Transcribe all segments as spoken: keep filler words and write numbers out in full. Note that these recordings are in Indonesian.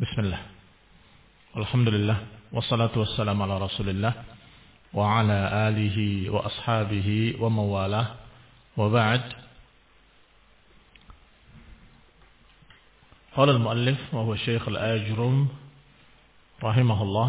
Bismillah. Alhamdulillah. Wassalatu wassalamu ala Rasulillah wa ala alihi wa ashabihi wa mawalah. Wa ba'd. Qala al-muallif wa huwa Syekh al-Ajrum rahimahullah.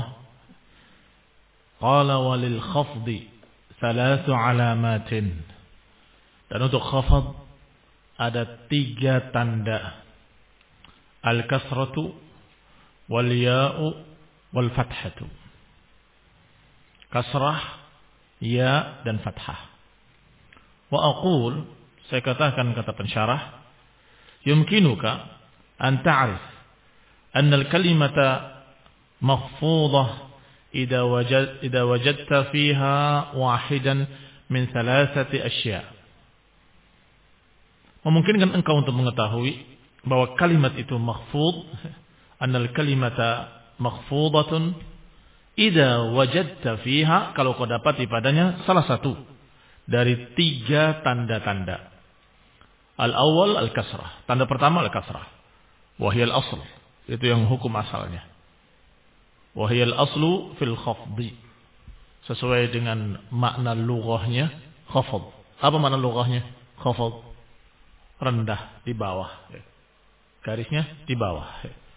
Qala wa lil khafdi thalathu alamatin. Dan untuk khafd ada tiga tanda. Al-kasratu wal ya'u wal fathatu. Kasrah, ya dan fathah. Wa aqul, saya katakan kata pensyarah, yumkinuka an ta'rif anna al-kalimata makhfudah idza wajad idza wajadta fiha wahidan min thalathati asya'. Memungkinkan engkau untuk mengetahui bahwa kalimat itu makhfud, annal kalimata makhfudatun idza wajadta fiha, kalau kau dapati padanya salah satu dari tiga tanda-tanda. Al-awwal al-kasrah, tanda pertama al-kasrah. Wa hiya al-asl, itu yang hukum asalnya. Wa hiya al-aslu fil khafdi, sesuai dengan makna lughahnya khafd. Apa makna lughahnya khafd? Rendah, di bawah. Garisnya di bawah.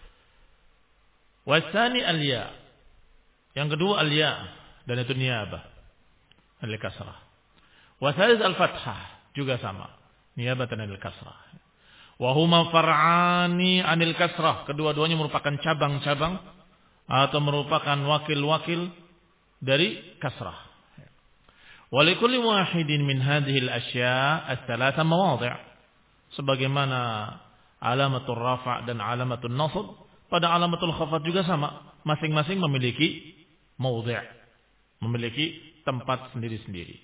Wasani al-ya. Yang kedua al-ya, dan itu niyabah. Al-kasrah. Wasalis al-fathah, juga sama. Niyabah dan al-kasrah. Wahuma far'ani anil kasrah. Kedua-duanya merupakan cabang-cabang atau merupakan wakil-wakil dari kasrah. Walikulli wahidin min hadhihi al-asya' ats-tsalatsa mawadhi'. Sebagaimana alamatul rafa' dan alamatul nasb, pada alamatul khafad juga sama. Masing-masing memiliki maudhi', memiliki tempat sendiri-sendiri.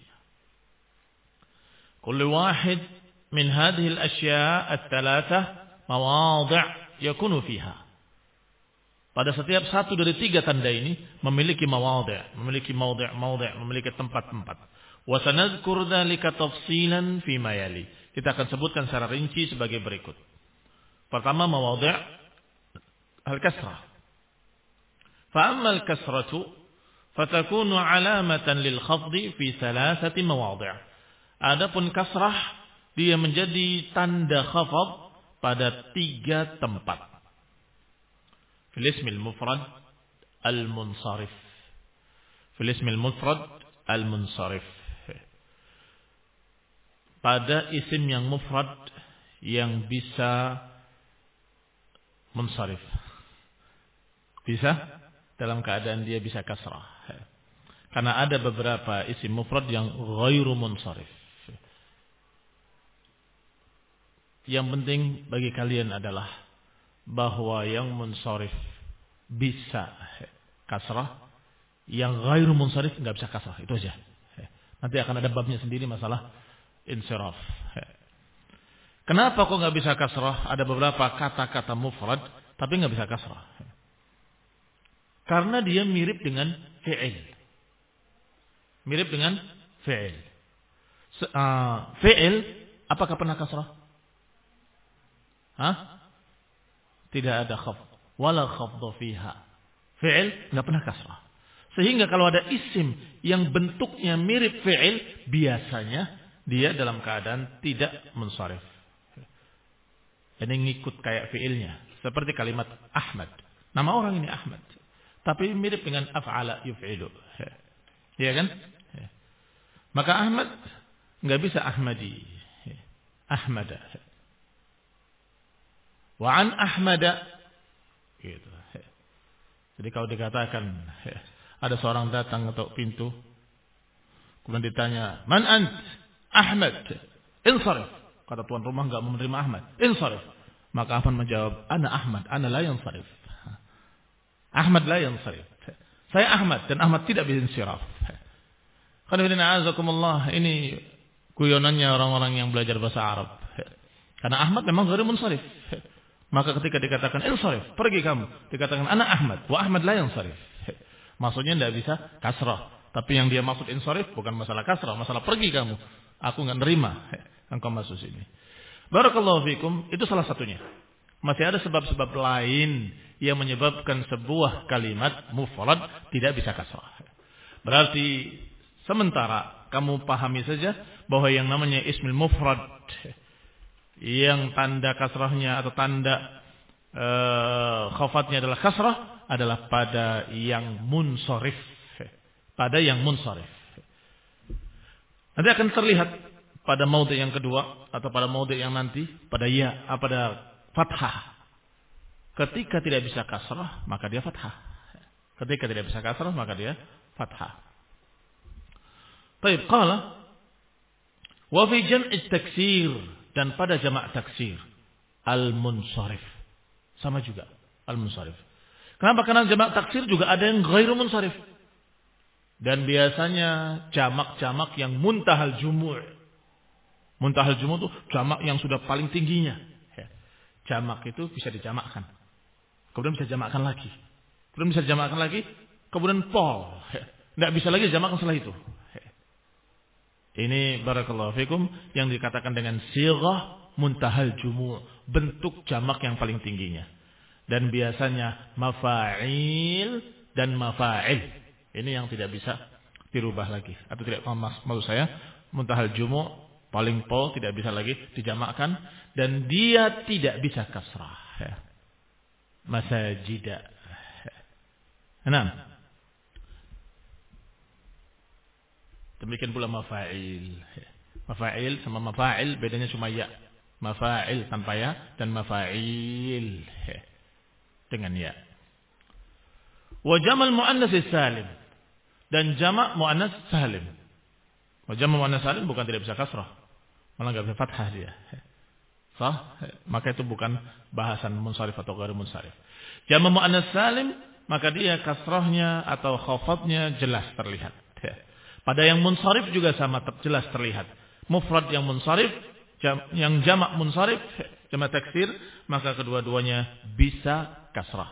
Kullu wahid min hadhihi al-asya' ats-tsalatsa mawadhi' yakunu fiha. Pada setiap satu dari tiga tanda ini memiliki mawadhi', memiliki maudhi', maudhi', memiliki tempat-tempat. Wa sanadhkur dzalika tafsilan fi ma yali. Kita akan sebutkan secara rinci sebagai berikut. Pertama, mawadhi' al-kasrah. Fa amma al-kasratu fatakunu alamatan lil khafdi fi thalathati mawadhi'. Adapun kasrah, dia menjadi tanda khafd pada tiga tempat. Fil ismil mufrad al-munsharif. Fil ismil mufrad al-munsharif. Pada isim yang mufrad yang bisa munsharif. Bisa dalam keadaan dia bisa kasrah. Karena ada beberapa isim mufrad yang ghairu munsharif. Yang penting bagi kalian adalah bahwa yang munsharif bisa kasrah, yang ghairu munsharif enggak bisa kasrah. Itu aja. Nanti akan ada babnya sendiri masalah insiraf. Kenapa kok enggak bisa kasrah? Ada beberapa kata-kata mufrad tapi enggak bisa kasrah. Karena dia mirip dengan fi'il. Mirip dengan fi'il. Uh, fi'il apakah pernah kasrah? Hah? Tidak ada khafd. Wala khafdha fiha. Fi'il enggak pernah kasrah. Sehingga kalau ada isim yang bentuknya mirip fi'il, biasanya dia dalam keadaan tidak munsharif. Ini ngikut kayak fi'ilnya. Seperti kalimat Ahmad. Nama orang ini Ahmad. Tapi mirip dengan af'ala yuf'ilu. Iya kan? Maka Ahmad enggak bisa Ahmadi. Ahmada. Wa an Ahmada. Gitu. Jadi kalau dikatakan ada seorang datang ketok pintu, kemudian ditanya, "Man ant?" Ahmad. Insarif. Kata tuan rumah enggak menerima Ahmad. Insarif. Maka Ahmad menjawab, "Ana Ahmad, ana la yansarif." Ahmad la yansarif. Saya Ahmad dan Ahmad tidak bisa insiraf. Qanifidina azakumullah, ini guyonannya orang-orang yang belajar bahasa Arab. Karena Ahmad memang ghairu munsharif. Maka ketika dikatakan insarif, pergi kamu, dikatakan ana Ahmad, wa Ahmad la yansarif. Maksudnya tidak bisa kasrah. Tapi yang dia maksud insarif bukan masalah kasrah, masalah pergi kamu. Aku enggak nerima engkau masuk sini. Barakallahu fikum, itu salah satunya. masih ada sebab-sebab lain yang menyebabkan sebuah kalimat mufrad tidak bisa kasrah. Berarti sementara kamu pahami saja bahwa yang namanya ismil mufrad yang tanda kasrahnya atau tanda uh, khafatnya adalah kasrah adalah pada yang munsharif. Pada yang munsharif. Nanti akan terlihat pada maudhi yang kedua atau pada maudhi yang nanti pada ya, pada fathah. Ketika tidak bisa kasrah, maka dia fathah. Ketika tidak bisa kasrah, maka dia fathah. Baik, qala wa fi jam'i taksir, dan pada jamak taksir al-munsharif. Sama juga al-munsharif. Kenapa? Karena jamak taksir juga ada yang ghairu munsharif. Dan biasanya jamak-jamak yang muntahal jumu'. Muntahal jumu' itu jamak yang sudah paling tingginya. Jamak itu bisa dijamakkan. Kemudian bisa dijamakkan lagi. Kemudian bisa dijamakkan lagi. Kemudian pol. Tidak bisa lagi dijamakkan setelah itu. Ini barakallahu fikum yang dikatakan dengan sighah muntahal jumu'. Bentuk jamak yang paling tingginya. Dan biasanya mafa'il dan mafa'il. Ini yang tidak bisa dirubah lagi. Atau tidak, maksud saya, muntahal jumu' paling pol tidak bisa lagi dijamakkan. Dan dia tidak bisa kasrah. Masajida. Enam. Demikian pula mafa'il. Mafa'il sama mafa'il bedanya cuma ya. Mafa'il tanpa ya dan mafa'il dengan ya. Wa jamal muannas salim, dan jamak muannas salim. Wa jamal muannas salim bukan tidak bisa kasrah, malah enggak bisa fathah dia. Sah? Maka itu bukan bahasan munsharif atau ghair munsharif. Jamak muannas salim, maka dia kasrahnya atau khafatnya jelas terlihat. Pada yang munsharif juga sama jelas terlihat. Mufrad yang munsharif, jam, yang jamak munsharif, jamak taksir, maka kedua-duanya bisa kasrah.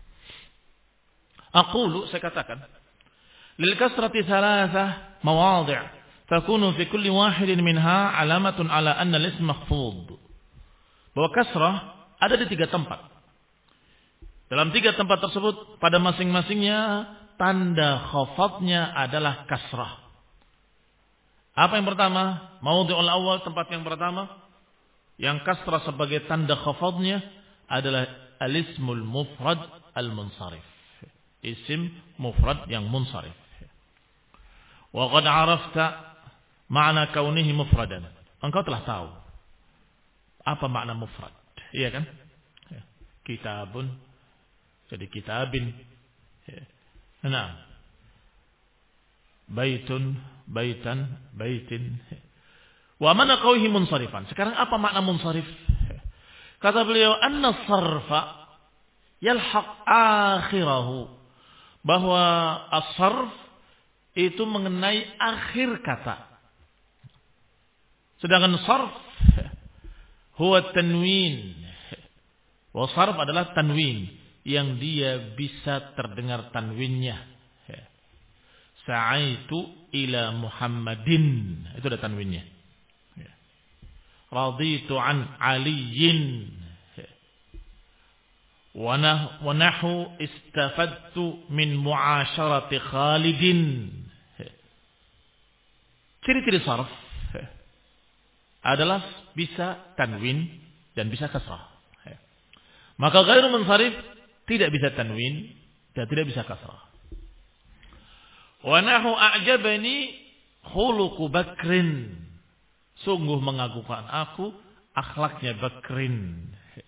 Aqulu, saya katakan, lil kasrati thalathah mawadhi' takunu fi kulli wahidin minha alamatun ala anna al-ism makhfud. Bahwa kasrah ada di tiga tempat. Dalam tiga tempat tersebut, pada masing-masingnya tanda khafatnya adalah kasrah. Apa yang pertama? Maudhi'ul awal, tempat yang pertama yang kasrah sebagai tanda khafatnya adalah al-ismul mufrad al-munsharif. Isim mufrad yang munsharif. Wa qad 'arafta ma'na kaunihi mufradan. Engkau telah tahu apa makna mufrad, iya kan? Kitabun jadi kitabin. Nah, baitun, baitan, baitin. Wa mana qawhi munsharifan. Sekarang apa makna munsharif? Kata beliau, anna sarfa yalhaq akhirahu. Bahwa as-sarf itu mengenai akhir kata. Sedangkan sarf huwa tanwin. Wa sarf adalah tanwin yang dia bisa terdengar tanwinnya. Sa'aitu ila Muhammadin, itu ada tanwinnya. Raditu an Aliyin. Wa nahu istafadtu min mu'asyarati Khalidin. Ciri-ciri sarf adalah bisa tanwin dan bisa kasrah. Maka ghairu munsharif tidak bisa tanwin dan tidak bisa kasrah. Wa nahu a'jabani khuluqu Bakrin. Sungguh mengagumkan aku akhlaknya Bakrin.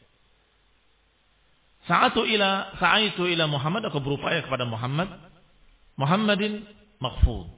Sa'atu ila sa'aitu ila Muhammad, aku berupaya kepada Muhammad. Muhammadin makhfud.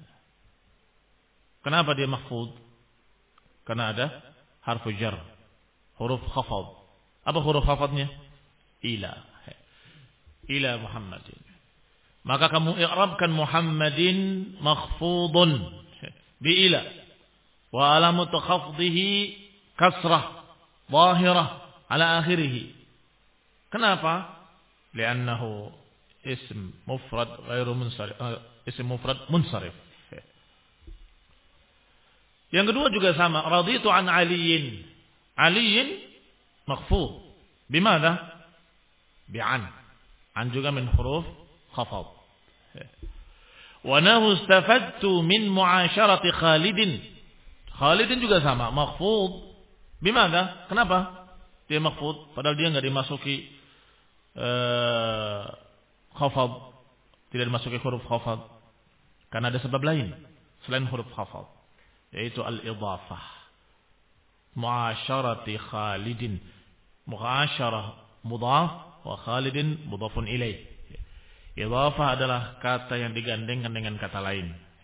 Kenapa dia makhfud? Karena ada harfu jar, huruf khafad. Apa huruf khafadnya? Ila. Ila Muhammadin. Maka kamu i'rabkan Muhammadin makhfudun bi ila. Wa alamatu khafdihi kasrah zahirah ala akhirih. Kenapa? Li'annahu ism mufrad ghairu munsharif. Ism mufrad munsharif. Yang kedua juga sama. Raditu an Aliyin. Aliyin makhfud. Bimana? Bi'an. An juga min huruf khafad. Wa nahu istafadtu min mu'asyarati Khalidin. Khalidin juga sama, makhfud. Bimana? Kenapa? Dia makhfud padahal dia enggak dimasuki uh, khafad. Tidak dimasuki huruf khafad. Karena ada sebab lain selain huruf khafad, yaitu al-idhafah. Mu'asyarati Khalidin. Mu'asyarah mudhaf wa Khalidin mudhafun ilaih. Idhafah adalah kata yang digandengkan dengan kata lain.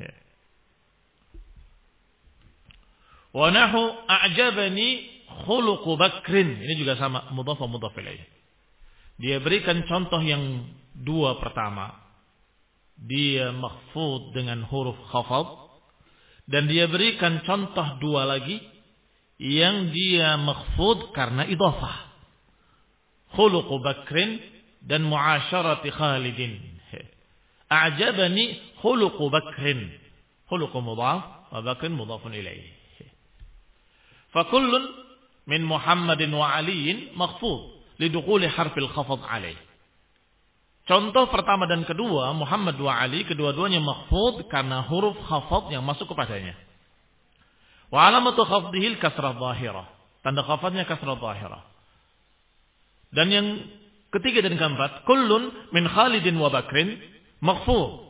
Wa nahu a'jabani khuluqu Bakrin. Ini juga sama, mudhaf wa mudhaf ilaih. Dia berikan contoh yang dua pertama. Dia makhfud dengan huruf khafad. Dan dia berikan contoh dua lagi yang dia makhfud karena idhafah. Khuluqu Bakrin dan mu'asyarati Khalidin. A'jabani khuluqu Bakrin. Khuluqu mudhaf wa Bakrin mudhafun ilaih. Fakullun min Muhammadin wa Aliyin makhfud lidukhuli harfil khafad alaih. Contoh pertama dan kedua, Muhammad wa Ali, kedua-duanya makhfud karena huruf khafad yang masuk kepadanya. Wa alamatu khafdihil kasrah zahirah. Tanda khafadnya kasrah zahirah. Dan yang ketiga dan keempat, kullun min Khalidin wa Bakrin makhfud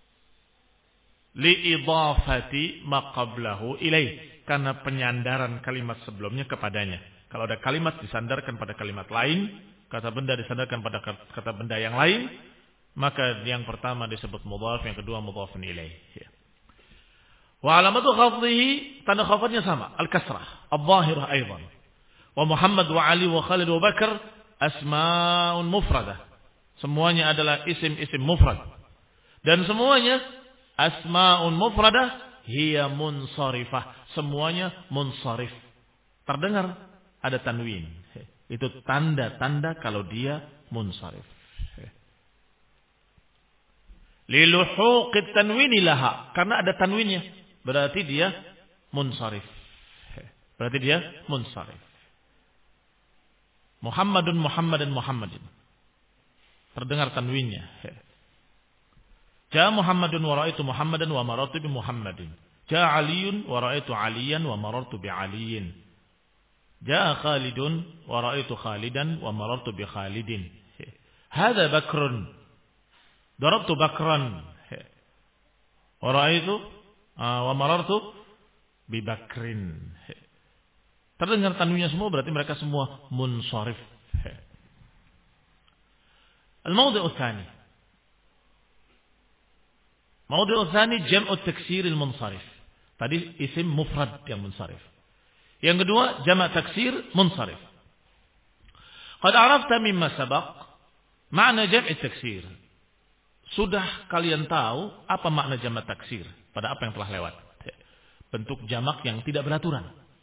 liidafati ma qablahu ilaih. Karena penyandaran kalimat sebelumnya kepadanya. Kalau ada kalimat disandarkan pada kalimat lain, kata benda disandarkan pada kata benda yang lain, maka yang pertama disebut mudhaf, yang kedua mudhafun ilaih. Wa alamatu khafdihi, tanda khafadnya sama, al-kasrah, al-zahirah aidan. Wa Muhammad wa Ali wa Khalid wa Bakar asma'un mufradah. Semuanya adalah isim-isim mufrad. Dan semuanya asma'un mufradah hiya munsharifah. Semuanya munsharif. Terdengar ada tanwin. Itu tanda-tanda kalau dia munsharif. Liluhuqit tanwini laha. Karena ada tanwinnya. Berarti dia munsharif. Berarti dia munsharif. Muhammadun Muhammadan Muhammadin. Terdengar tanwinnya. Ja Muhammadun wa ra'aitu Muhammadan wa marartu bi Muhammadin. Ja Aliyun wa ra'aitu Aliyan wa marartu bi Aliyin. Ja Khalidun wa ra'aitu Khalidan wa marartu bi Khalidin. Hadza Bakrun. Darabtu Bakran. Wa ra'aitu wa marartu bi Bakrin. Terdengar tanwinnya semua, berarti mereka semua munsharif. Al-mawdi' tsani. Mawdi' tsani jam'u taksir al-munsharif. Tadi isim mufrad yang munsharif. Yang kedua jama' taksir munsharif. Qad arafta mimma sabaq makna jam'i taksir. Sudah kalian tahu apa makna jama' taksir pada apa yang telah lewat. Bentuk jamak yang tidak beraturan.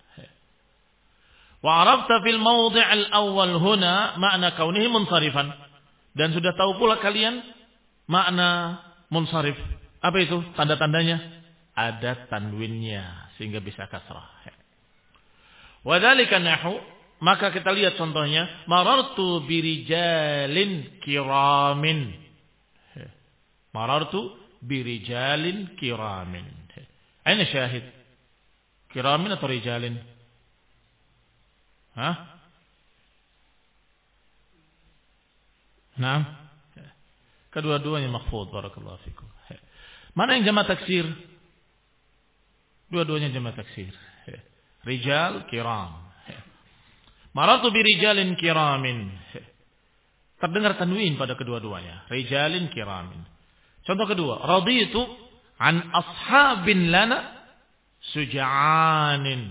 Wa arafta fil mawdi' al-awwal huna makna kaunihi munsharifan. Dan sudah tahu pula kalian makna munsharif. Apa itu tanda-tandanya? Ada tanwinnya sehingga bisa kasrah. Wa dzalika nahu, maka kita lihat contohnya, marartu birijalin kiramin. Marartu birijalin kiramin. Aina syahid? Kiramin atau rijalin? Hah? Naam. Kedua-duanya makhfud, barakallahu fikum. Mana yang jama' taksir? Dua-duanya jama' taksir. Rijal kiram. Marartu bi rijalin kiramin. Terdengar tanwin pada kedua-duanya. Rijalin kiramin. Contoh kedua, raditu an ashabin lana suja'anin.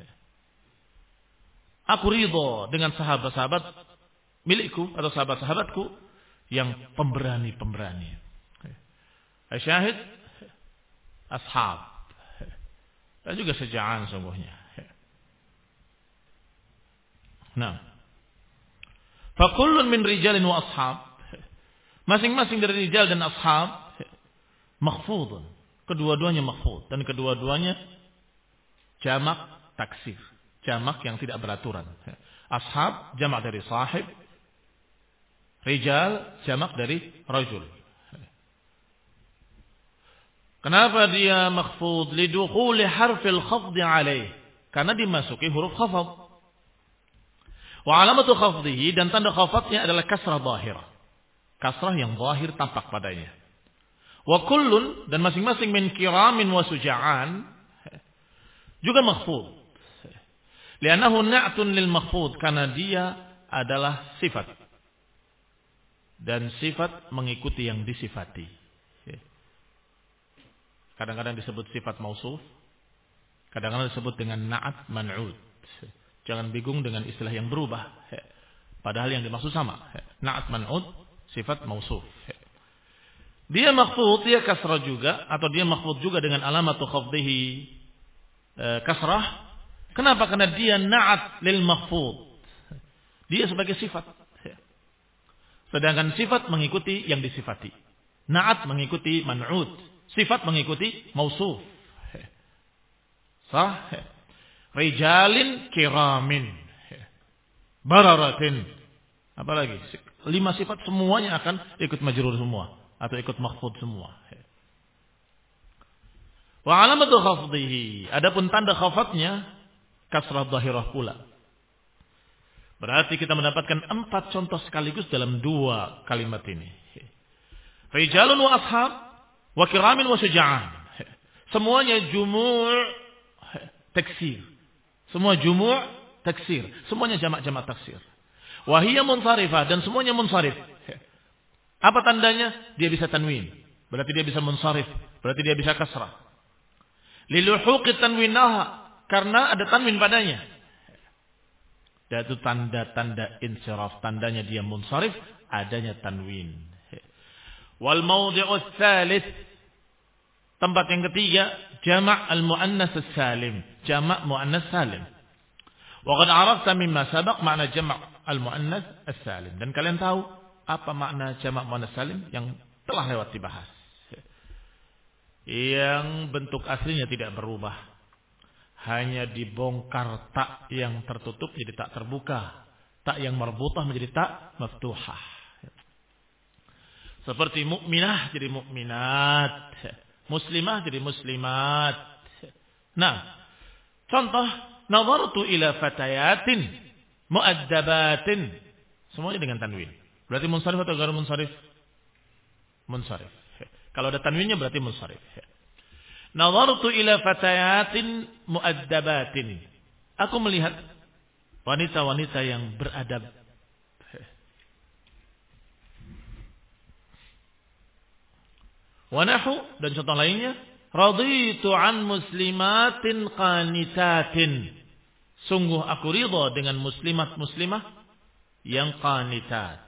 Aku ridha dengan sahabat-sahabat milikku atau sahabat-sahabatku yang pemberani-pemberani. Syahid ashab. Dan juga seja'an sungguhnya. Nah. Fakullun min rijalin wa ashab. Masing-masing dari rijal dan ashab makhfudun. Kedua-duanya makhfud. Dan kedua-duanya jamak taksir. Jamak yang tidak beraturan. Ashab jamak dari sahib. Rijal jamak dari rajul. Kenapa dia makhfud? Lidukhuli harfil khafdi alaih. Karena dimasuki huruf khafad. Wa alamatu khafdihi, dan tanda khafadnya adalah kasrah zahirah. Kasrah yang zahir tampak padanya. Wa kullun, dan masing-masing min kiramin wa suja'an juga makhfud. Li'annahu na'tun lil makhfud, karena dia adalah sifat. Dan sifat mengikuti yang disifati. Kadang-kadang disebut sifat mausuf, kadang-kadang disebut dengan na'at man'ud. Jangan bingung dengan istilah yang berubah. Padahal yang dimaksud sama. Na'at man'ud, sifat mausuf. Dia makhfud, dia kasrah juga, atau dia makhfud juga dengan alamatu khafdihi kasrah. Kenapa? Karena dia na'at lil makhfud. Dia sebagai sifat. Sedangkan sifat mengikuti yang disifati. Na'at mengikuti man'ud. Sifat mengikuti mausuf. Sah. Rijalin kiramin. Bararatin. Apalagi? Lima sifat semuanya akan ikut majrur semua. Atau ikut makhfud semua. Wa alamatu khafdihi. Adapun tanda khafadnya kasrah zahirah pula. Berarti kita mendapatkan empat contoh sekaligus dalam dua kalimat ini. Rijalun wa ashab. Wa kiramin wa suja'an. Semuanya jumu' taksir. Semua jumu' taksir. Semuanya jamak-jamak taksir. Wa hiya munsharifah, dan semuanya munsharif. Apa tandanya? Dia bisa tanwin. Berarti dia bisa munsharif. Berarti dia bisa kasrah. Liluhuqi tanwinaha, karena ada tanwin padanya. Dan itu tanda-tanda insiraf. Tandanya dia munsharif, adanya tanwin. Wal mawdi'u tsalits, tempat yang ketiga, jamak al-muannas as-salim, jamak muannas salim. Wa qad 'arafta mimma sabaq makna jamak al-muannas as-salim, dan kalian tahu apa makna jamak muannas salim yang telah lewat dibahas. Yang bentuk aslinya tidak berubah, hanya dibongkar tak yang tertutup jadi tak terbuka, tak yang marbutah menjadi tak maftuhah. Seperti mukminah jadi mukminat, muslimah jadi muslimat. Nah, contoh, nazartu ila fatayatin muaddabatin, semuanya dengan tanwin. Berarti munsharif atau ghair munsharif? Munsharif. Kalau ada tanwinnya berarti munsharif. Nazartu ila fatayatin muaddabatin. Aku melihat wanita-wanita yang beradab. Wa nahu, dan contoh lainnya, raditu an muslimatin qanitatin. Sungguh aku ridha dengan muslimat-muslimah yang qanitat.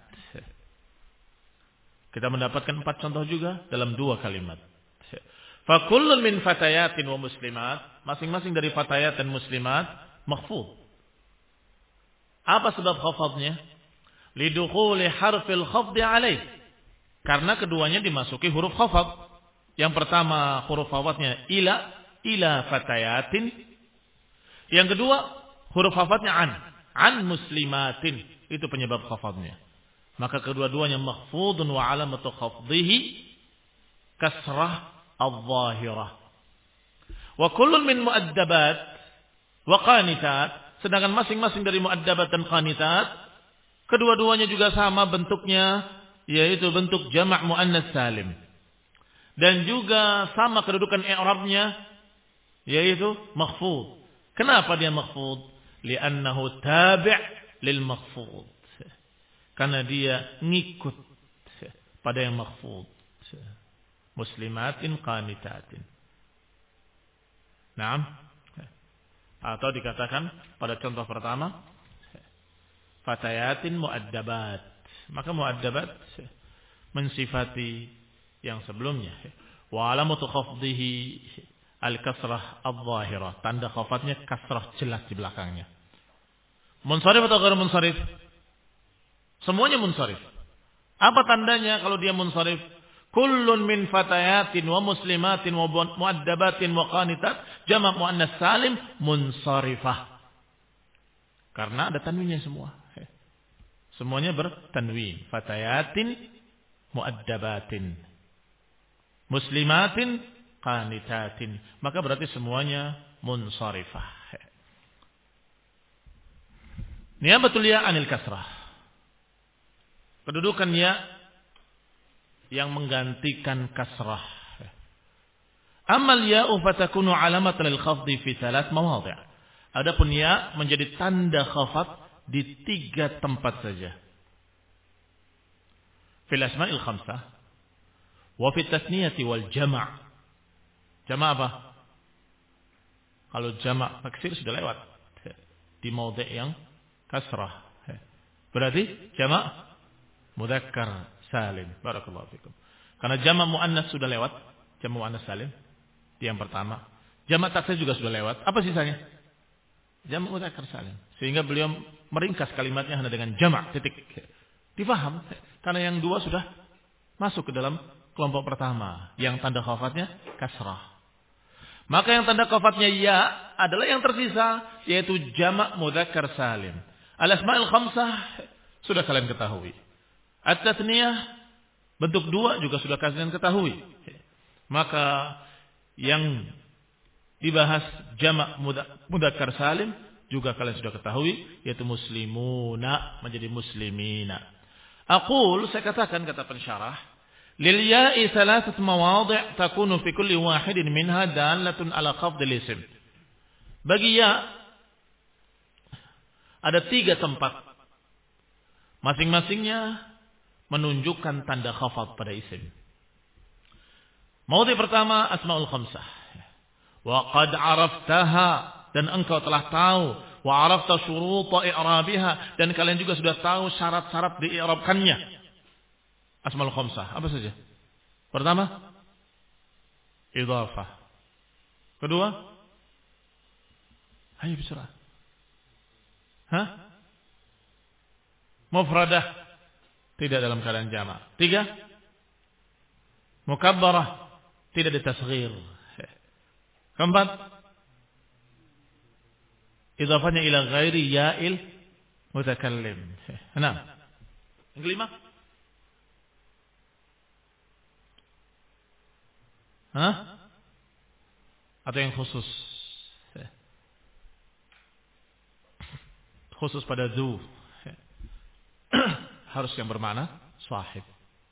Kita mendapatkan empat contoh juga dalam dua kalimat. Fa kullun min fatayatin wa muslimat, masing-masing dari fatayat dan muslimat makhfud. Apa sebab khafadnya? Lidukhuli harfil khafdi alaih. Karena keduanya dimasuki huruf khafad. Yang pertama huruf khafadnya ila, ila fatayatin. Yang kedua huruf khafadnya an, an muslimatin. Itu penyebab khafadnya. Maka kedua-duanya makhfudun wa alamatu khafdihi kasrah al-zahirah. Wa kullun min muaddabat wa qanitat. Sedangkan masing-masing dari muaddabat dan qanitat, kedua-duanya juga sama bentuknya, yaitu bentuk jamak muannas salim. Dan juga sama kedudukan i'rabnya, yaitu makhfud. Kenapa dia makhfud? Li'annahu tabi' lil makhfud. Karena dia ngikut pada yang makhfud. Muslimatin qanitatin. Naam. Atau dikatakan pada contoh pertama, fatayatin muaddabat. Maka muaddabat mensifati yang sebelumnya. Wa alamatu khafdihi al-kasrah al-zahirah. Tanda khafadnya kasrah jelas di belakangnya. Munsharif atau ghair munsharif? Semuanya munsharif. Apa tandanya kalau dia munsharif? Kullun min fatayatin wa muslimatin wa muaddabatin wa qanitat jamak muannas salim munsharifah. Karena ada tanwinnya semua. Semuanya bertanwin. Fatayatin muaddabatin. Muslimatin qanitatin. Maka berarti semuanya munsharifah. Niyabatul ya anil kasrah. Kedudukan ya yang menggantikan kasrah. Amal ya'u fatakunu alamat lil khafdi fi thalath mawadhi'. Adapun ya menjadi tanda khafat di tiga tempat saja. Fil asma'il khamsah wa fi tasniyati wal jama'. Jama' apa? Kalau jama' taksir sudah lewat di maudhi' yang kasrah. Berarti jama' mudzakkar salim. Barakallahu fikum. Karena jama' muannas sudah lewat, jama' muannas salim di yang pertama. Jama' taksir juga sudah lewat. Apa sisanya? Jama' mudzakkar salim. Sehingga beliau meringkas kalimatnya hanya dengan jama' titik. Difaham? Karena yang dua sudah masuk ke dalam kelompok pertama, yang tanda khafatnya kasrah. Maka yang tanda khafatnya ya adalah yang tersisa, yaitu jama' mudzakkar salim. Al-asma'il khamsah sudah kalian ketahui. At-tatniyah bentuk dua juga sudah kalian ketahui. Maka yang dibahas jama' mudzakkar salim juga kalian sudah ketahui, yaitu muslimuna menjadi muslimina. Aqul, saya katakan kata pensyarah, lil ya'i thalathat mawadhi' takunu fi kulli wahidin minha dalatun ala khafdil ism. Bagi ya ada tiga tempat, masing-masingnya menunjukkan tanda khafad pada isim. Maudhi' pertama asmaul khamsah. Wa qad araftaha, dan engkau telah tahu. Wa arafta syuruta i'rabiha, dan kalian juga sudah tahu syarat-syarat di'irabkannya. Asmaul khamsah apa saja? Pertama, idhafah. Kedua, ayo bicara. Hah? Mufradah, tidak dalam keadaan jama'. Tiga, mukabbarah, tidak ditasghir. Keempat, idhafahnya ila ghairi ya'il mutakallim. Enam. Yang kelima, hah? Atau yang khusus? Khusus pada zu. Harus yang bermakna sahib.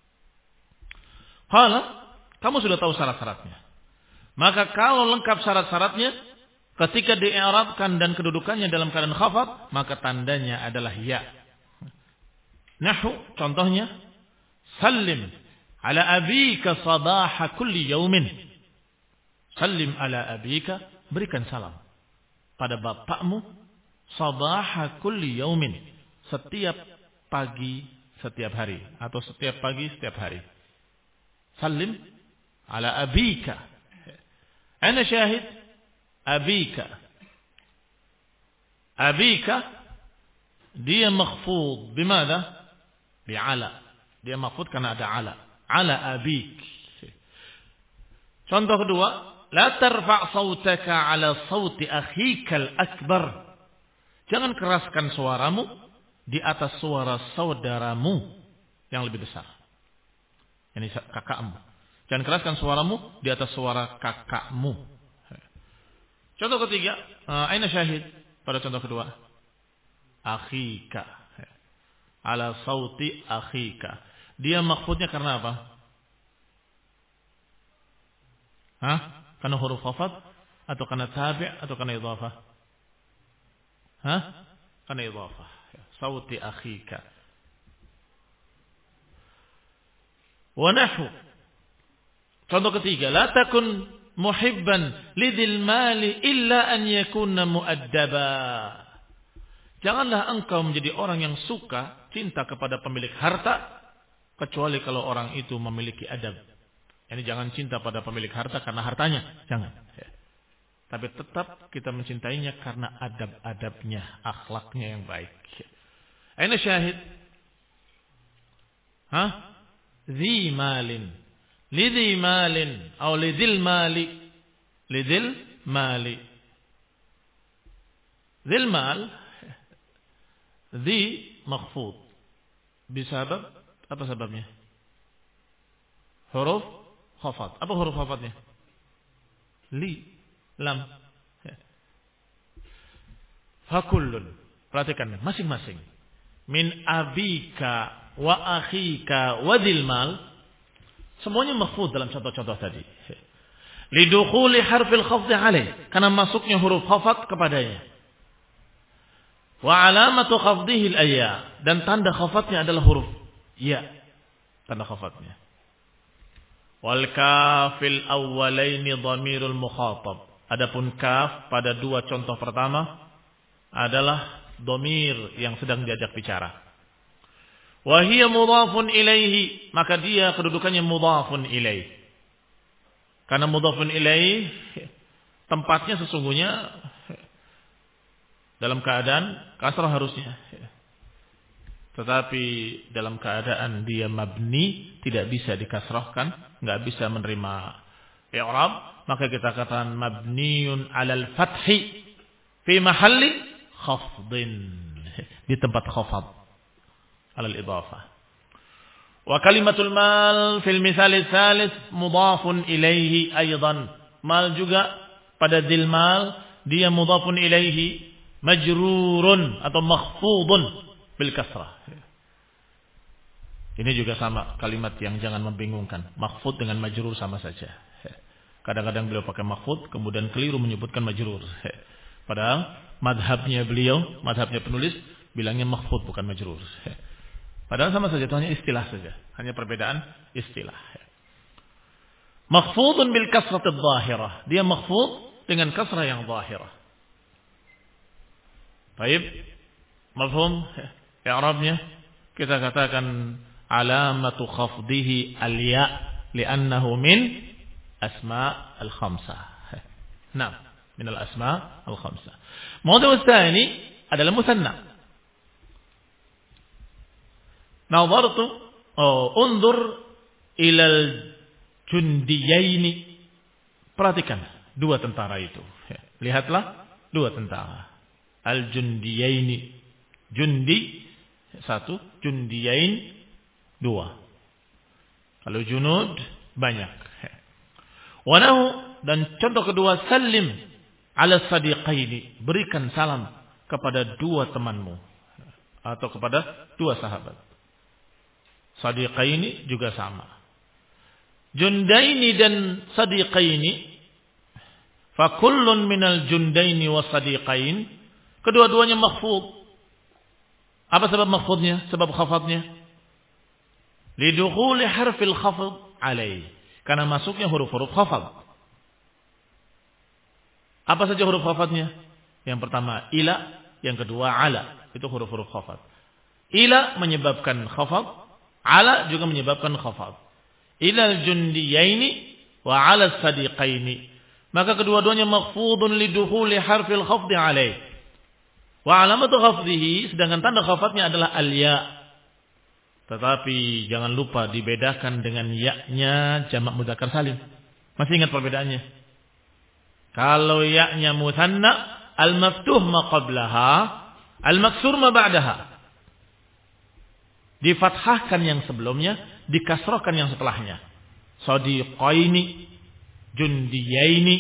Qala, kamu sudah tahu syarat-syaratnya. Maka kalau lengkap syarat-syaratnya, ketika di'irabkan dan kedudukannya dalam keadaan khafad, maka tandanya adalah ya. Nahu, contohnya, sallim ala abika sabaha kulli yaumin. Sallim ala abika, berikan salam pada bapakmu sabaha kulli yaumin, setiap pagi setiap hari, atau setiap pagi setiap hari. Sallim ala abika. Ana syahid abika. Abika dia makhfud bimada? Bi'ala. Dia makhfud karena ada ala. Ala abik. Contoh kedua, la tarfa' sautaka ala sauti akhikal akbar. Jangan keraskan suaramu di atas suara saudaramu yang lebih besar. Ini kakakmu. Jangan keraskan suaramu di atas suara kakakmu. Contoh ketiga, aina syahid pada contoh kedua. Akhika. Ala sauti akhika. Dia makhfudnya karena apa? Hah? Karena huruf khafad atau karena tabi' atau karena idhafah? Hah? Karena idhafah. Sauti akhika. Wa nahu. Contoh ketiga, la takun muhibban lidil mali illa an yakuna muaddaba. Janganlah engkau menjadi orang yang suka cinta kepada pemilik harta kecuali kalau orang itu memiliki adab. Yani jangan cinta pada pemilik harta karena hartanya, jangan. Tapi tetap kita mencintainya karena adab-adabnya, akhlaknya yang baik. Aina syahid? Hah? Zi malin. Lidhi malin atau lidhil mali. Lidhil mali. Dhil mal Dhi makhfud. Bisabab, apa sebabnya? Huruf khafat. Apa huruf khafatnya? Li, lam. Fakullun. Perhatikan masing-masing. Min abika wa akhika wa dhil mal. Semuanya makhfud dalam contoh-contoh tadi. Lidukhuli harfil khafdi alaih. Karena masuknya huruf khafat kepadanya. Wa alamatu khafdihil ayya. Dan tanda khafatnya adalah huruf ya. Tanda khafatnya. Wal kafil awwalaini dhamirul mukhatab. Adapun kaf pada dua contoh pertama adalah dhamir yang sedang diajak bicara. Wa hiya mudhafun ilaihi, maka dia kedudukannya mudhafun ilaih. Karena mudhafun ilaih tempatnya sesungguhnya dalam keadaan kasrah harusnya. Tetapi dalam keadaan dia mabni tidak bisa dikasrahkan, enggak bisa menerima i'rab, maka kita katakan mabniun 'alal fathi fi mahalli khafdin, di tempat khafad 'alal idhafah. Wa kalimatul mal fil misal tsalits mudhafun ilaihi aidan. Mal juga pada dzil mal dia mudhafun ilaihi majrurun atau makhfudun bil kasrah. Ini juga sama kalimat yang jangan membingungkan. Makhfud dengan majrur sama saja. Kadang-kadang beliau pakai makhfud kemudian keliru menyebutkan majrur. Padahal madhabnya beliau, madhabnya penulis bilangnya makhfud bukan majrur. Padahal sama saja, itu hanya istilah saja. Hanya perbedaan istilah. Makhfudun bil kasratid dhahirah. Dia makhfud dengan kasrah yang dhahirah. Baik. Mafhum? I'rabnya kita katakan alamatu khafdihi al-ya li'annahu min asma' al-khamsah. Nah, min al-asma' al-khamsah. Mawdu' tsani adalah musanna. Nadartu oh undur ila al-jundiyaini. Perhatikan dua tentara itu. Lihatlah dua tentara. Al-jundiyaini. Jundi satu, jundiyain dua. Kalau junud banyak. Wanahu dan contoh kedua salim ala sadiqaini, berikan salam kepada dua temanmu atau kepada dua sahabat. Sadiqaini juga sama. Jundaini dan sadiqaini, fa kullun minal jundaini was sadiqain, kedua-duanya makhfud. Apa sebab makhfudnya? Sebab khafadnya? Lidukhuli harfil khafad alaih. Karena masuknya huruf-huruf khafad. Apa saja huruf khafadnya? Yang pertama ila, yang kedua ala. Itu huruf-huruf khafad. Ila menyebabkan khafad, ala juga menyebabkan khafad. Ilal jundiyaini wa ala sadiqaini. Maka kedua-duanya makhfudun lidukhuli harfil khafdi alaih. Wa alamatu khafdihi, sedangkan tanda khafadnya adalah al-ya. Tetapi jangan lupa dibedakan dengan ya-nya jamak mudzakkar salim. Masih ingat perbedaannya? Kalau ya-nya mutsanna, al-maftuh ma qablaha, al-maksur ma ba'daha. Difathahkan yang sebelumnya, dikasrahkan yang setelahnya. Sadiqaini, jundiyaini.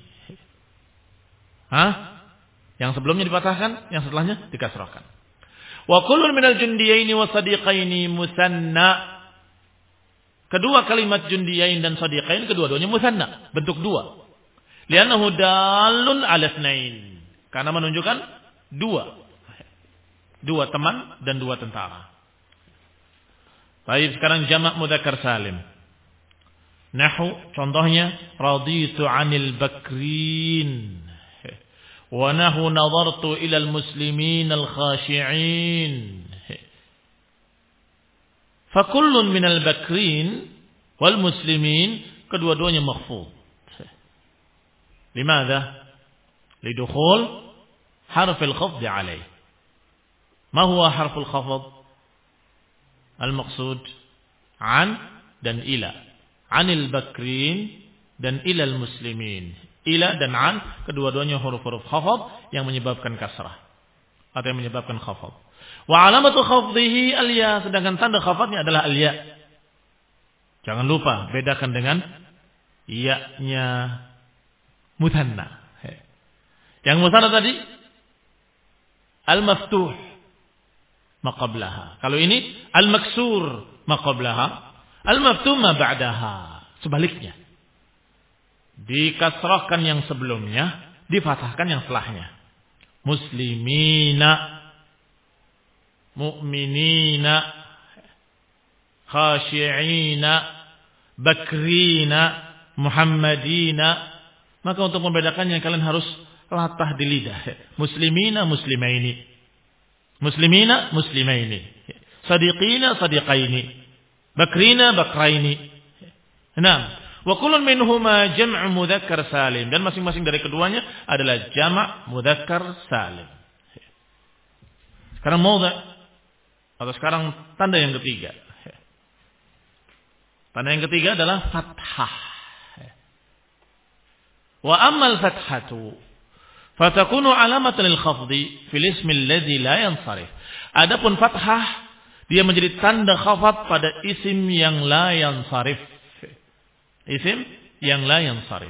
Hah? Yang sebelumnya dipatahkan, yang setelahnya dikasrahkan. Wa kullun minal jundiyaini wa sadiqaini musanna. Kedua kalimat jundiyain dan sadiqain kedua-duanya musanna, bentuk dua. Li'annahu dalun 'ala itsnain. Karena menunjukkan dua. Dua teman dan dua tentara. Baik, sekarang jamak mudzakkar salim. Nahu contohnya raditu 'anil bakrin. Wa nahu nadartu ilal muslimin al-khashi'in. Fakullun minal bakrin wal muslimin, kedua-duanya makhfud. Limadha? Lidukhul harfil khafd alaih. Ma huwa harful khafd? Al-maqsud an dan ila. Anil bakrin dan ilal muslimin. Ila dan an, kedua-duanya huruf-huruf khafad yang menyebabkan kasrah atau yang menyebabkan khafad. Wa alamatu khafdihi al-ya, sedangkan tanda khafadnya adalah al-ya. Jangan lupa bedakan dengan ya-nya muthanna. Yang muthanna tadi al-maftuh ma qablaha. Kalau ini al-maksur ma qablaha, al-maftuh ma ba'daha. Sebaliknya. Dikasrahkan yang sebelumnya, difathahkan yang setelahnya. Muslimina, mu'minina, khashi'ina, bakrina, muhammadina. Maka untuk membedakannya kalian harus latah di lidah. Muslimina, muslimaini. Muslimina, muslimaini. Sadiqina, sadiqaini. Bakrina, bakraini. Nah, wa kullun minhuma jam'u mudzakkar salim, dan masing-masing dari keduanya adalah jama' mudzakkar salim. Sekarang maudhi' atau sekarang tanda yang ketiga. Tanda yang ketiga adalah fathah. Wa ammal fathatu fatakunu alamatan lil khafdi fil ismi alladhi la yansarif. Adapun fathah dia menjadi tanda khafad pada isim yang la yansarif. Isim yang la yansarif.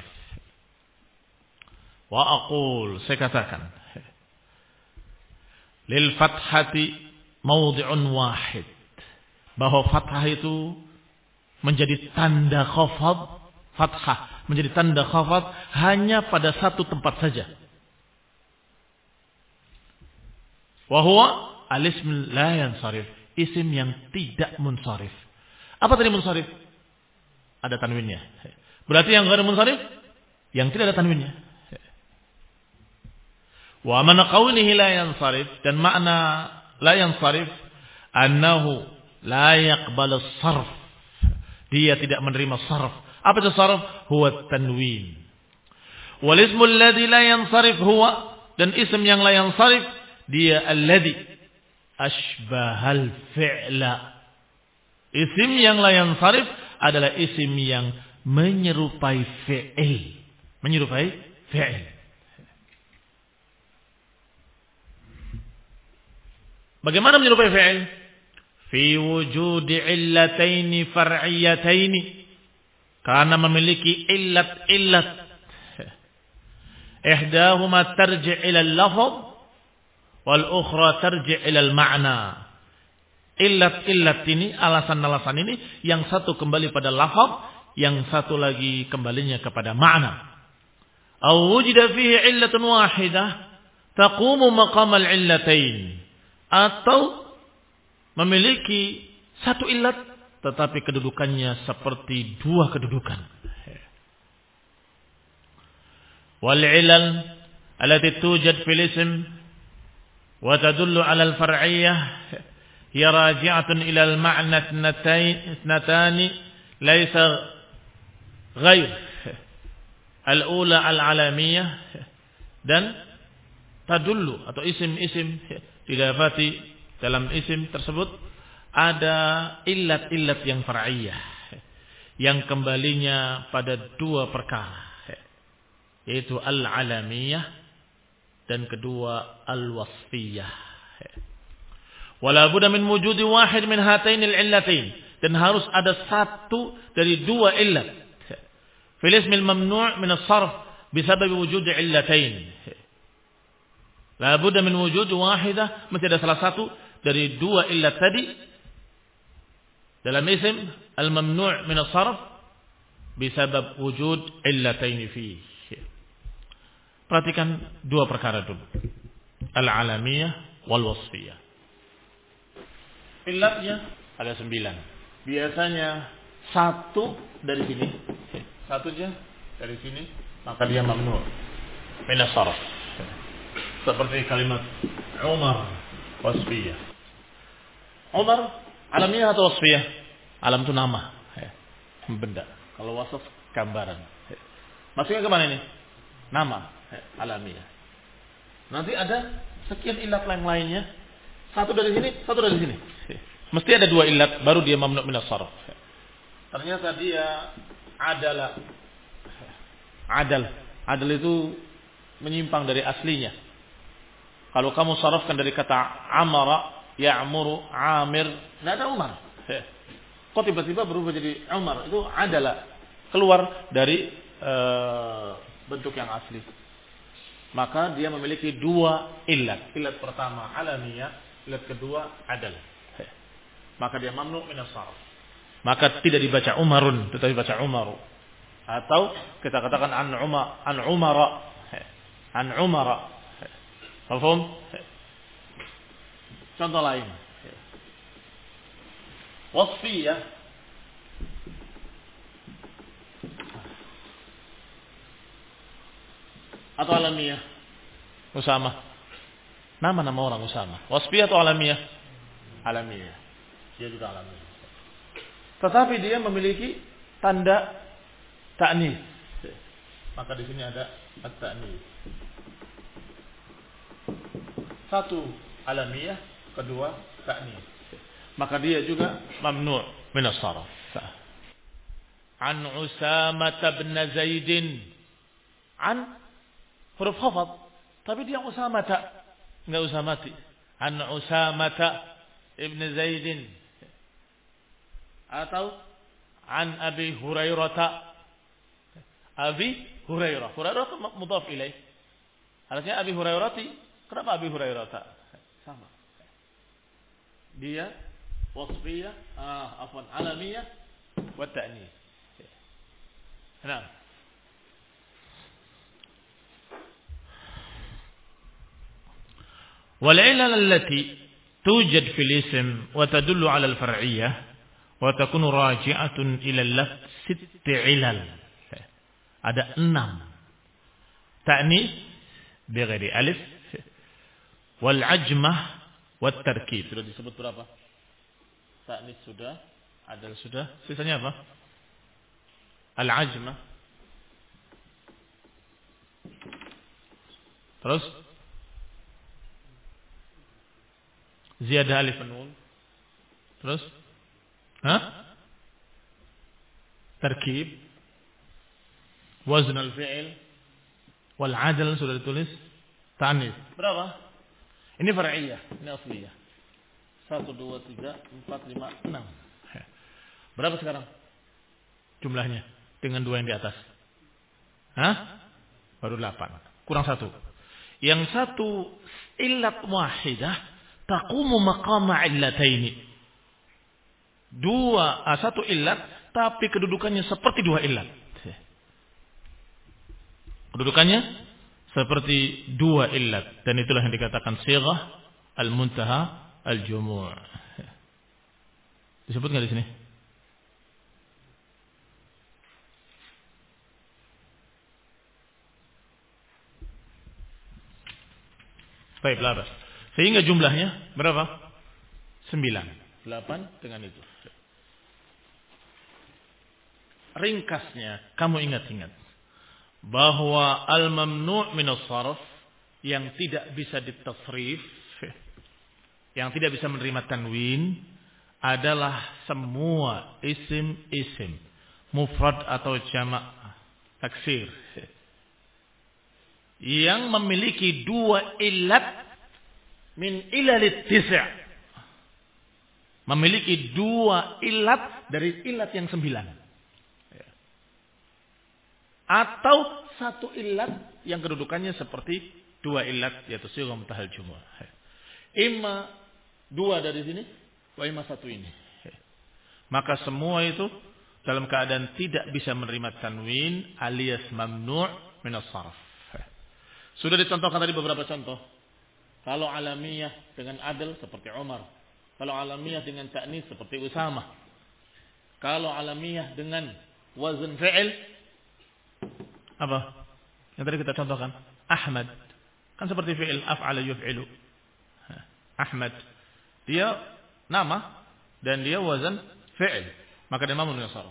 Wa aqul, saya katakan, lil fathati mawdi'un wahid, bahwa fathah itu menjadi tanda khafad, fathah menjadi tanda khafad hanya pada satu tempat saja. Wa huwa al-ism la yansarif, isim yang tidak munsarif. Apa tadi munsarif? Ada tanwinnya. Berarti yang ghair munsarif, yang tidak ada tanwinnya. Wa mana qawlihi la yansarif, dan makna la yansarif annahu la yaqbalu sarf, dia tidak menerima sarf. Apa itu sarf? Huwa tanwin. Wal ismu alladhi la yansarif huwa, dan ism yang la yansarif dia alladhi ashbahal fi'la. Isim yang la yansarif adalah isim yang menyerupai fi'il. Menyerupai fi'il. Bagaimana menyerupai fi'il? Fi wujudi illataini far'iyataini, karena memiliki illat-illat. Ihdahuma tarji' ila al-lafz wal ukhra tarji' ila al-ma'na. Illat-illat ini, alasan-alasan ini, yang satu kembali pada lafaz, yang satu lagi kembalinya kepada makna. Aw wujida fihi illatun wahidah taqumu maqam al-illatain, atau memiliki satu illat tetapi kedudukannya seperti dua kedudukan. Wal ilal allati tujad fil ism wa tadullu ala al-far'iyyah hiya raji'atun ila al-ma'na ithnatani laysa ghair al-ula al-alamiyah, dan tadullu atau isim-isim didapati dalam isim tersebut ada illat-illat yang far'iyah yang kembalinya pada dua perkara, yaitu al-alamiyah dan kedua al-wasfiyah. Wala budda min wujudi wahid min hatainil illatain, dan harus ada satu dari dua illat. Fil ismil mamnu' min as-sarf bisabab wujudi illatain. La budda min wujudi wahidah, mesti ada salah satu dari dua illat tadi dalam isim al-mamnu' min as-sarf bisabab wujud illatain fihi. Perhatikan dua perkara dulu. Al-alamiyah wal wasfiyah. Illatnya ada sembilan. Biasanya satu dari sini, satu aja dari sini, maka dia mamnu' min as-sarf. Seperti kalimat Umar wasfiyah. Umar alamiah atau wasfiyah? Alam itu nama, benda. Kalau wasf gambaran. Masuknya ke mana ini? Nama, alamiah. Nanti ada sekian illat yang lainnya. Satu dari sini, satu dari sini. Mesti ada dua illat baru dia mamnu' min as-sarf. Ternyata dia adalah adal. Adal itu menyimpang dari aslinya. Kalau kamu sarafkan dari kata amara Ya'muru, Amir, tidak ada Umar. Kok tiba-tiba berubah jadi Umar? Itu adalah keluar dari uh, bentuk yang asli. Maka dia memiliki dua ilat. Ilat pertama alamiyah, ilat kedua adal. Maka dia mamnu min as-sarf. Maka tidak dibaca Umarun, tetapi baca Umaru. Atau kita katakan an Umar, an Umara, an Umara. Paham? Contoh lain. Wasfiyah. Atau alamiyah. Usama. Nama-nama orang Usama. Wasfiyah atau alamiyah? Alamiyah. Dia juga alamiyah. Tetapi dia memiliki tanda ta'nis. Maka di sini ada at-ta'nis. Satu alamiyah, kedua ta'nis. Maka dia juga mamnu' min as-sarf. An Usamah bin Zaid. An huruf khafad, tapi dia Usamah tak, enggak Usamati. An Usamah ibn Zaid. Atau an Abi Hurairah. Abi Hurairah. Hurairah itu mudhaf ilaih. Harusnya Abi Hurairah. Kenapa Abi Hurairah? Sama. Dia wasfiyah, ah, afwan, alamiyah wa ta'nis. Nah. والعلل التي توجد في الاسم وتدل على الفرعية وتكون راجعة إلى اللفظ ست علل. Ada enam. Ta'nis bighairi alif, wal ajmah wat tarkib. Sudah disebut berapa? Ta'nis sudah, adal sudah. Sisanya apa? Al ajmah. Terus ziyadah alif nun. Terus? Hah? Tarkib. Wazn al-fi'il. Wal adal sudah ditulis. Ta'nis. Berapa? Ini far'iyah. Ini asliyah. Satu, dua, tiga, empat, lima, enam. Berapa sekarang? Jumlahnya. Dengan dua yang di atas. Hah? Baru delapan. Kurang satu. Yang satu illat wahidah. Taqumu maqama illataini. Dua, ah, satu illat, tapi kedudukannya seperti dua illat. Kedudukannya seperti dua illat, dan itulah yang dikatakan sighah al-muntaha al-jumu'. Disebut enggak di sini? Baik, berapa? Sehingga jumlahnya berapa? Sembilan. Delapan dengan itu. Ringkasnya, kamu ingat-ingat bahwa al-mamnu' min as-sarf yang tidak bisa ditasrif, yang tidak bisa menerima tanwin adalah semua isim-isim mufrad atau jamak taksir yang memiliki dua illat min ilalit tis', memiliki dua ilat dari ilat yang sembilan, atau satu ilat yang kedudukannya seperti dua ilat, yaitu sighah muntahal jumu'. Imma dua dari sini, wa imma satu ini. Maka semua itu dalam keadaan tidak bisa menerima tanwin alias mamnu' min as-sarf. Sudah dicontohkan tadi beberapa contoh. Kalau alamiyah dengan adl seperti Umar. Kalau alamiyah dengan ta'nis seperti Usamah. Kalau alamiyah dengan wazn fi'il, apa? Yang tadi kita contohkan. Ahmad. Kan seperti fi'il. Af'ala yuf'ilu. Ahmad. Dia nama. Dan dia wazn fi'il. Maka dia mamnu min as-sarf.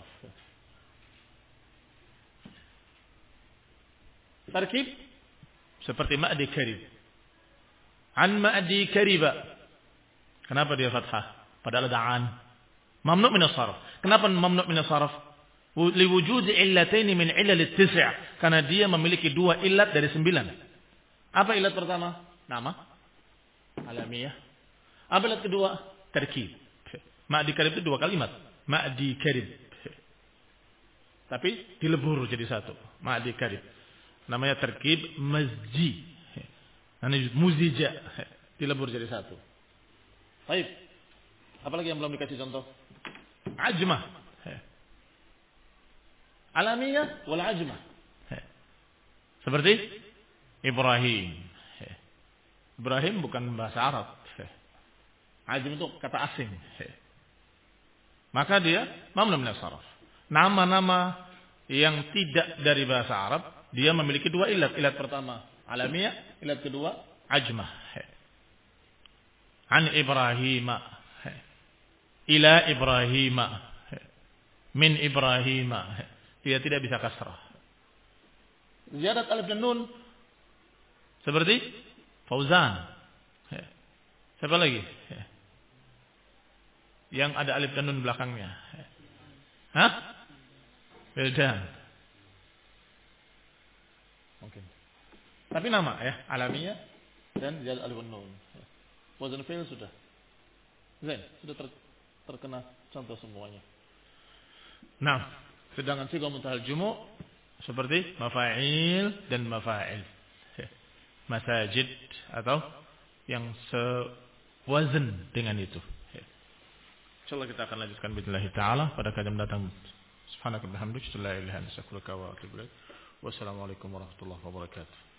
Tarkib. Seperti ma'di karib. An ma'di kariba. Kenapa dia fathah? Padahal ada an. Mamnu' min as-sarf. Kenapa mamnu' min as-sarf? Liwujud illataini min ilal at-tis'. Karena dia memiliki dua illat dari sembilan. Apa illat pertama? Nama. Alamiyah. Apa ilat kedua? Terkib. Ma'di karib itu dua kalimat. Ma'di karib. Tapi dilebur jadi satu. Ma'di karib. Namanya terkib mazji. Ini muzija. Dilebur jadi satu. Baik. Apalagi yang belum dikasih contoh? Ajmah. Alamiah wal ajmah. Seperti Ibrahim. Ibrahim bukan bahasa Arab. Ajam itu kata asing. Maka dia mamnu min as-sarf. Nama-nama yang tidak dari bahasa Arab, dia memiliki dua ilat. Ilat pertama alamiah, ilat kedua ajmah. An Ibrahim, ila Ibrahim, min Ibrahim. Dia tidak bisa kasrah. Ziyadat alif dan nun seperti Fauzan. Siapa lagi? Yang ada alif dan nun belakangnya. Hah? Wildan. Mungkin. Tapi nama ya, alamiah dan ziyadat alif dan nun. Wazan fi'il sudah. Zain, sudah ter, terkena contoh semuanya. Nah, sedangkan sighah muntahal jumu' seperti mafa'il dan mafa'il. Masajid atau yang sewazan dengan itu. Insyaallah kita akan lanjutkan billahi taala pada kajian mendatang. Subhanakallahumma wa bihamdika, la ilaha illa anta, astaghfiruka wa atubu ilaik. Wassalamualaikum warahmatullahi wabarakatuh.